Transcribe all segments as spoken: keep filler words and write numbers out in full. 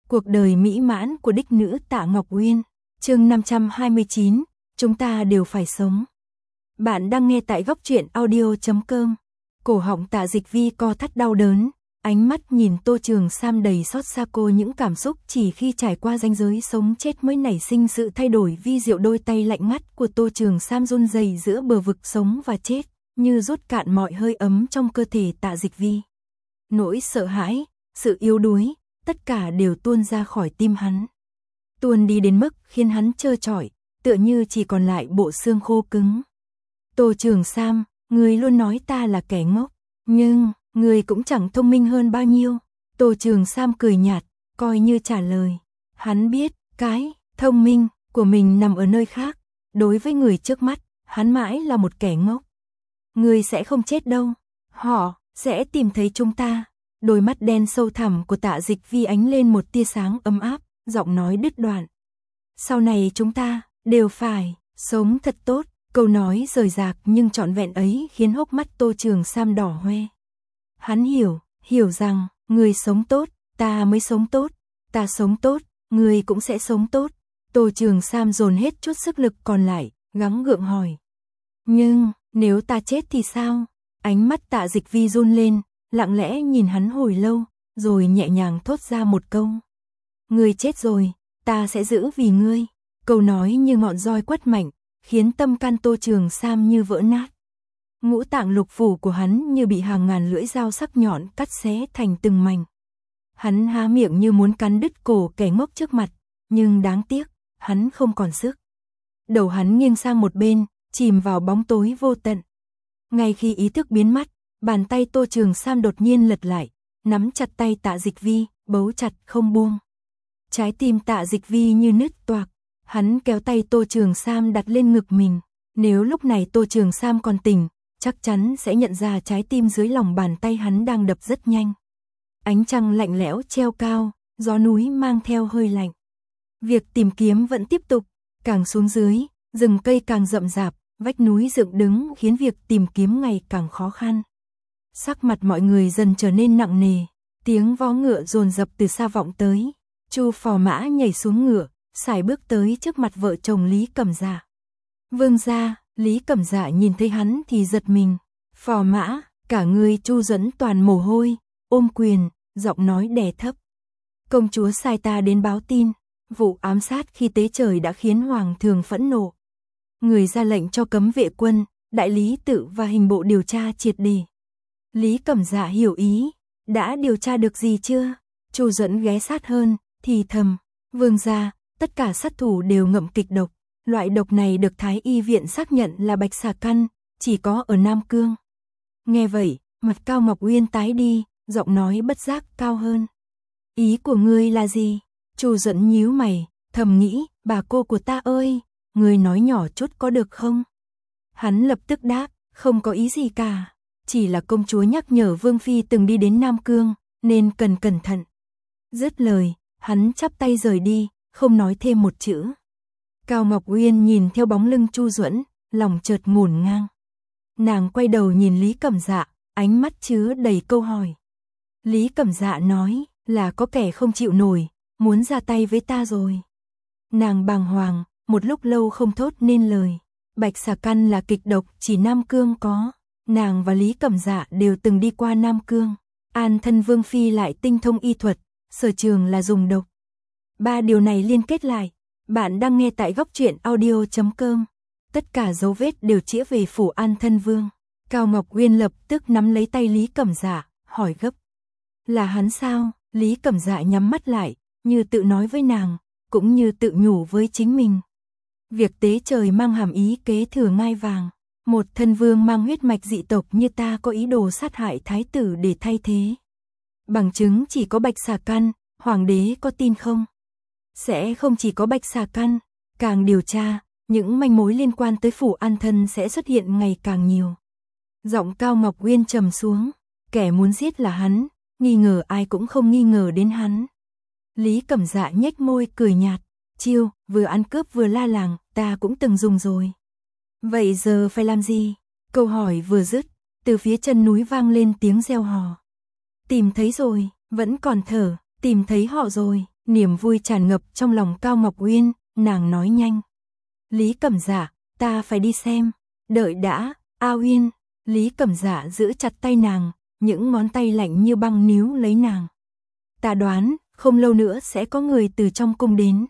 Cuộc đời mỹ mãn của đích nữ Tạ Ngọc Uyên, chương năm trăm hai mươi chín, chúng ta đều phải sống. Bạn đang nghe tại góc truyện audio chấm com. Cổ họng Tạ Dịch Vi co thắt đau đớn, ánh mắt nhìn Tô Trường Sam đầy xót xa. Cô những cảm xúc chỉ khi trải qua ranh giới sống chết mới nảy sinh sự thay đổi vi diệu. Đôi tay lạnh ngắt của Tô Trường Sam run rẩy giữa bờ vực sống và chết, như rút cạn mọi hơi ấm trong cơ thể Tạ Dịch Vi. Nỗi sợ hãi, sự yếu đuối, tất cả đều tuôn ra khỏi tim hắn. Tuôn đi đến mức khiến hắn trơ trọi, tựa như chỉ còn lại bộ xương khô cứng. Tô Trường Sam, ngươi luôn nói ta là kẻ ngốc, nhưng ngươi cũng chẳng thông minh hơn bao nhiêu. Tô Trường Sam cười nhạt, coi như trả lời. Hắn biết, cái thông minh của mình nằm ở nơi khác. Đối với người trước mắt, hắn mãi là một kẻ ngốc. Ngươi sẽ không chết đâu, họ sẽ tìm thấy chúng ta. Đôi mắt đen sâu thẳm của Tạ Dịch Vi ánh lên một tia sáng ấm áp, giọng nói đứt đoạn. Sau này chúng ta đều phải sống thật tốt. Câu nói rời rạc nhưng trọn vẹn ấy khiến hốc mắt Tô Trường Sam đỏ hoe. Hắn hiểu, hiểu rằng, người sống tốt, ta mới sống tốt, ta sống tốt, người cũng sẽ sống tốt. Tô Trường Sam dồn hết chút sức lực còn lại, gắng gượng hỏi. Nhưng, nếu ta chết thì sao? Ánh mắt Tạ Dịch Vi run lên, lặng lẽ nhìn hắn hồi lâu, rồi nhẹ nhàng thốt ra một câu. Ngươi chết rồi, ta sẽ giữ vì ngươi. Câu nói như ngọn roi quất mạnh, khiến tâm can Tô Trường Sam như vỡ nát. Ngũ tạng lục phủ của hắn như bị hàng ngàn lưỡi dao sắc nhọn cắt xé thành từng mảnh. Hắn há miệng như muốn cắn đứt cổ kẻ ngốc trước mặt, nhưng đáng tiếc, hắn không còn sức. Đầu hắn nghiêng sang một bên, chìm vào bóng tối vô tận. Ngay khi ý thức biến mất, bàn tay Tô Trường Sam đột nhiên lật lại, nắm chặt tay Tạ Dịch Vi, bấu chặt không buông. Trái tim Tạ Dịch Vi như nứt toạc, hắn kéo tay Tô Trường Sam đặt lên ngực mình. Nếu lúc này Tô Trường Sam còn tỉnh, chắc chắn sẽ nhận ra trái tim dưới lòng bàn tay hắn đang đập rất nhanh. Ánh trăng lạnh lẽo treo cao, gió núi mang theo hơi lạnh. Việc tìm kiếm vẫn tiếp tục, càng xuống dưới, rừng cây càng rậm rạp, vách núi dựng đứng khiến việc tìm kiếm ngày càng khó khăn. Sắc mặt mọi người dần trở nên nặng nề, tiếng vó ngựa dồn dập từ xa vọng tới. Chu phò mã nhảy xuống ngựa, sải bước tới trước mặt vợ chồng Lý Cẩm Dạ. Vương gia, Lý Cẩm Dạ nhìn thấy hắn thì giật mình. Phò mã, cả người Chu Duẫn toàn mồ hôi, ôm quyền, giọng nói đè thấp. Công chúa sai ta đến báo tin, vụ ám sát khi tế trời đã khiến hoàng thượng phẫn nộ. Người ra lệnh cho cấm vệ quân, đại lý tự và hình bộ điều tra triệt để. Lý Cẩm Dạ hiểu ý, đã điều tra được gì chưa? Chu Duẫn ghé sát hơn, thì thầm, vương gia, tất cả sát thủ đều ngậm kịch độc. Loại độc này được Thái y viện xác nhận là bạch xà căn, chỉ có ở Nam Cương. Nghe vậy, mặt Cao Ngọc Uyên tái đi, giọng nói bất giác cao hơn. Ý của ngươi là gì? Chu Duẫn nhíu mày, thầm nghĩ, bà cô của ta ơi, ngươi nói nhỏ chút có được không? Hắn lập tức đáp, không có ý gì cả, chỉ là công chúa nhắc nhở Vương Phi từng đi đến Nam Cương, nên cần cẩn thận. Dứt lời, hắn chắp tay rời đi, không nói thêm một chữ. Cao Ngọc Uyên nhìn theo bóng lưng Chu Duẫn, lòng chợt ngổn ngang. Nàng quay đầu nhìn Lý Cẩm Dạ, ánh mắt chứa đầy câu hỏi. Lý Cẩm Dạ nói, là có kẻ không chịu nổi, muốn ra tay với ta rồi. Nàng bàng hoàng, một lúc lâu không thốt nên lời. Bạch xà căn là kịch độc chỉ Nam Cương có. Nàng và Lý Cẩm Dạ đều từng đi qua Nam Cương. An thân Vương Phi lại tinh thông y thuật, sở trường là dùng độc. Ba điều này liên kết lại. Bạn đang nghe tại góc truyện audio chấm com. Tất cả dấu vết đều chĩa về phủ An thân Vương. Cao Ngọc Uyên lập tức nắm lấy tay Lý Cẩm Dạ, hỏi gấp. Là hắn sao? Lý Cẩm Dạ nhắm mắt lại, như tự nói với nàng, cũng như tự nhủ với chính mình. Việc tế trời mang hàm ý kế thừa ngai vàng. Một thân vương mang huyết mạch dị tộc như ta có ý đồ sát hại thái tử để thay thế. Bằng chứng chỉ có bạch xà căn, hoàng đế có tin không? Sẽ không chỉ có bạch xà căn, càng điều tra, những manh mối liên quan tới phủ An thân sẽ xuất hiện ngày càng nhiều. Giọng Cao Ngọc Uyên trầm xuống, kẻ muốn giết là hắn, nghi ngờ ai cũng không nghi ngờ đến hắn. Lý Cẩm Dạ nhếch môi cười nhạt, chiêu, vừa ăn cướp vừa la làng, ta cũng từng dùng rồi. Vậy giờ phải làm gì? Câu hỏi vừa dứt, từ phía chân núi vang lên tiếng reo hò. Tìm thấy rồi, vẫn còn thở, tìm thấy họ rồi. Niềm vui tràn ngập trong lòng Cao Ngọc Uyên, nàng nói nhanh. Lý Cẩm Dạ, ta phải đi xem. Đợi đã, A Uyên. Lý Cẩm Dạ giữ chặt tay nàng, những ngón tay lạnh như băng níu lấy nàng. Ta đoán, không lâu nữa sẽ có người từ trong cung đến.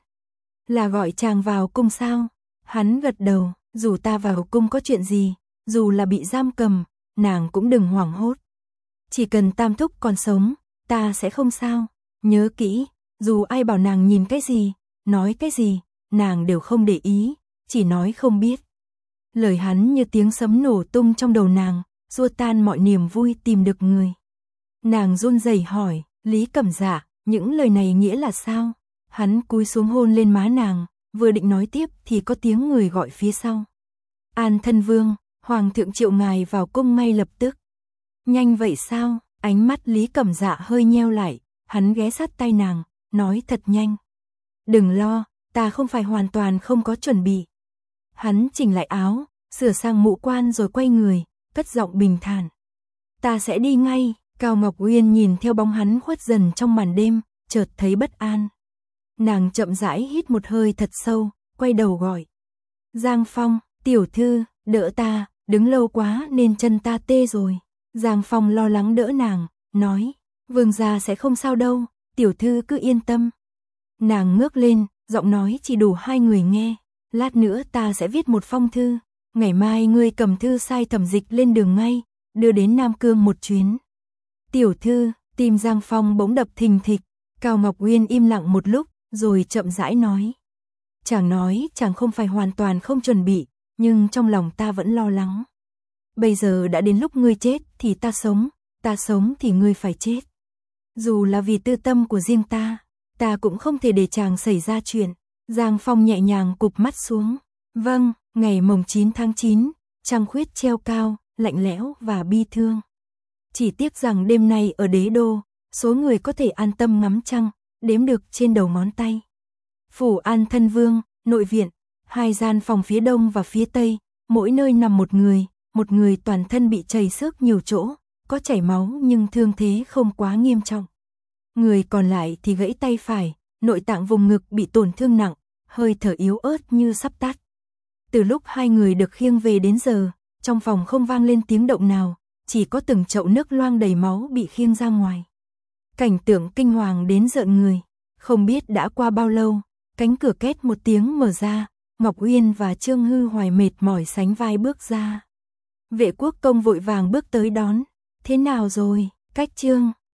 Là gọi chàng vào cung sao? Hắn gật đầu, dù ta vào cung có chuyện gì, dù là bị giam cầm, nàng cũng đừng hoảng hốt. Chỉ cần Tam Thúc còn sống, ta sẽ không sao. Nhớ kỹ, dù ai bảo nàng nhìn cái gì, nói cái gì, nàng đều không để ý, chỉ nói không biết. Lời hắn như tiếng sấm nổ tung trong đầu nàng, xua tan mọi niềm vui tìm được người. Nàng run rẩy hỏi, Lý Cẩm Dạ, những lời này nghĩa là sao? Hắn cúi xuống hôn lên má nàng, vừa định nói tiếp thì có tiếng người gọi phía sau. An thân vương, Hoàng thượng triệu ngài vào cung ngay lập tức. Nhanh vậy sao? Ánh mắt Lý Cẩm Dạ hơi nheo lại, hắn ghé sát tay nàng, nói thật nhanh. Đừng lo, ta không phải hoàn toàn không có chuẩn bị. Hắn chỉnh lại áo, sửa sang mũ quan rồi quay người, cất giọng bình thản. Ta sẽ đi ngay. Cao Ngọc Uyên nhìn theo bóng hắn khuất dần trong màn đêm, chợt thấy bất an. Nàng chậm rãi hít một hơi thật sâu, quay đầu gọi. Giang Phong, tiểu thư, đỡ ta, đứng lâu quá nên chân ta tê rồi. Giang Phong lo lắng đỡ nàng, nói, vương gia sẽ không sao đâu, tiểu thư cứ yên tâm. Nàng ngước lên, giọng nói chỉ đủ hai người nghe. Lát nữa ta sẽ viết một phong thư, ngày mai ngươi cầm thư sai Thẩm Dịch lên đường ngay, đưa đến Nam Cương một chuyến. Tiểu thư, tim Giang Phong bỗng đập thình thịch. Cao Ngọc Uyên im lặng một lúc, rồi chậm rãi nói. Chàng nói chàng không phải hoàn toàn không chuẩn bị, nhưng trong lòng ta vẫn lo lắng. Bây giờ đã đến lúc ngươi chết thì ta sống, ta sống thì ngươi phải chết. Dù là vì tư tâm của riêng ta, ta cũng không thể để chàng xảy ra chuyện. Giang Phong nhẹ nhàng cụp mắt xuống. Vâng, ngày mồng chín tháng chín, trăng khuyết treo cao, lạnh lẽo và bi thương. Chỉ tiếc rằng đêm nay ở đế đô, số người có thể an tâm ngắm trăng, đếm được trên đầu ngón tay. Phủ An thân vương, nội viện, hai gian phòng phía đông và phía tây, mỗi nơi nằm một người, một người toàn thân bị chảy xước nhiều chỗ, có chảy máu nhưng thương thế không quá nghiêm trọng. Người còn lại thì gãy tay phải, nội tạng vùng ngực bị tổn thương nặng, hơi thở yếu ớt như sắp tắt. Từ lúc hai người được khiêng về đến giờ, trong phòng không vang lên tiếng động nào, chỉ có từng chậu nước loang đầy máu bị khiêng ra ngoài. Cảnh tượng kinh hoàng đến rợn người. Không biết đã qua bao lâu, cánh cửa két một tiếng mở ra, Ngọc Uyên và Trương Hư Hoài mệt mỏi sánh vai bước ra. Vệ Quốc công vội vàng bước tới đón. Thế nào rồi, Cách Trương?